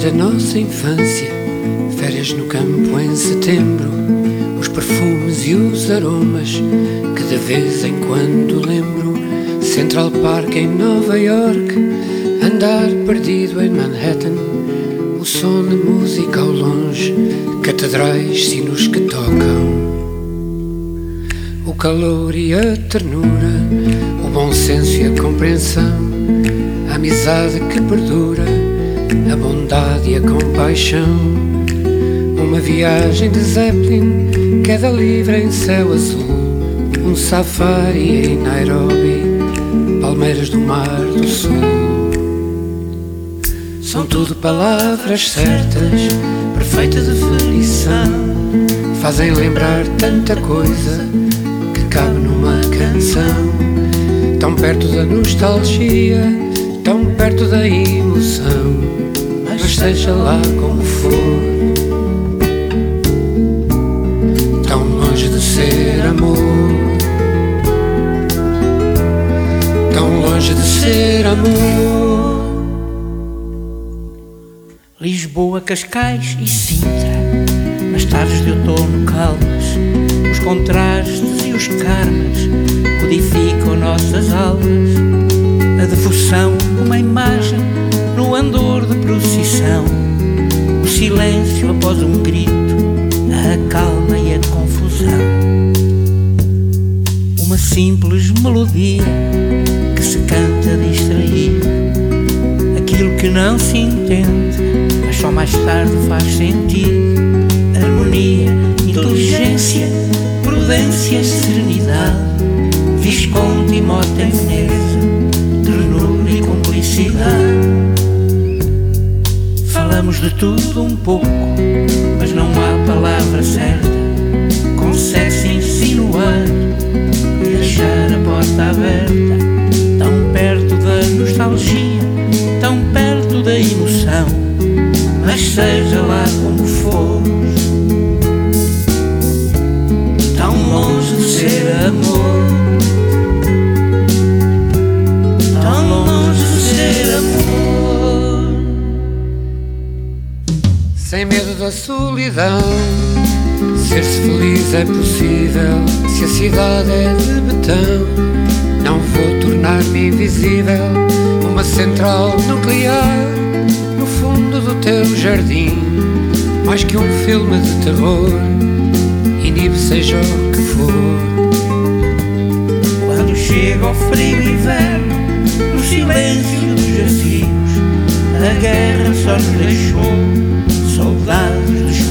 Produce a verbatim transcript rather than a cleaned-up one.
da nossa infância, férias no campo em setembro, os perfumes e os aromas que de vez em quando lembro. Central Park em Nova York, andar perdido em Manhattan, o som de música ao longe, catedrais, sinos que tocam. O calor e a ternura, o bom senso e a compreensão, a amizade que perdura, a bondade e a compaixão. Uma viagem de Zeppelin, queda livre em céu azul, um safari em Nairobi, palmeiras do Mar do Sul. São tudo palavras certas, perfeitas de felicidade, fazem lembrar tanta coisa que cabe numa canção. Tão perto da nostalgia, tão perto da emoção, mas seja lá como for, tão longe de ser amor, tão longe de ser amor. Lisboa, Cascais e Sintra, nas tardes de outono calmas, os contrastes e os karmas codificam nossas almas. A devoção, uma imagem no andor de procissão, o silêncio após um grito, a calma e a confusão. Uma simples melodia que se canta distraído, aquilo que não se entende, mas só mais tarde faz sentido. Harmonia, inteligência, prudência, serenidade, Visconde e Mota em Veneza, ternura e cumplicidade. Falamos de tudo um pouco, mas não há palavra certa, consegue-se insinuar e deixar a porta aberta, tão perto da nostalgia, tão perto da emoção, mas seja lá como for, tão longe de ser amor, tão longe de ser amor. Sem medo da solidão, ser-se feliz é possível. Se a cidade é de betão, não vou tornar-me invisível. Uma central nuclear no fundo do teu jardim, mais que um filme de terror, inibe seja o que for. Quando chega o frio inverno, no silêncio dos jacios, a guerra só nos deixou soldados de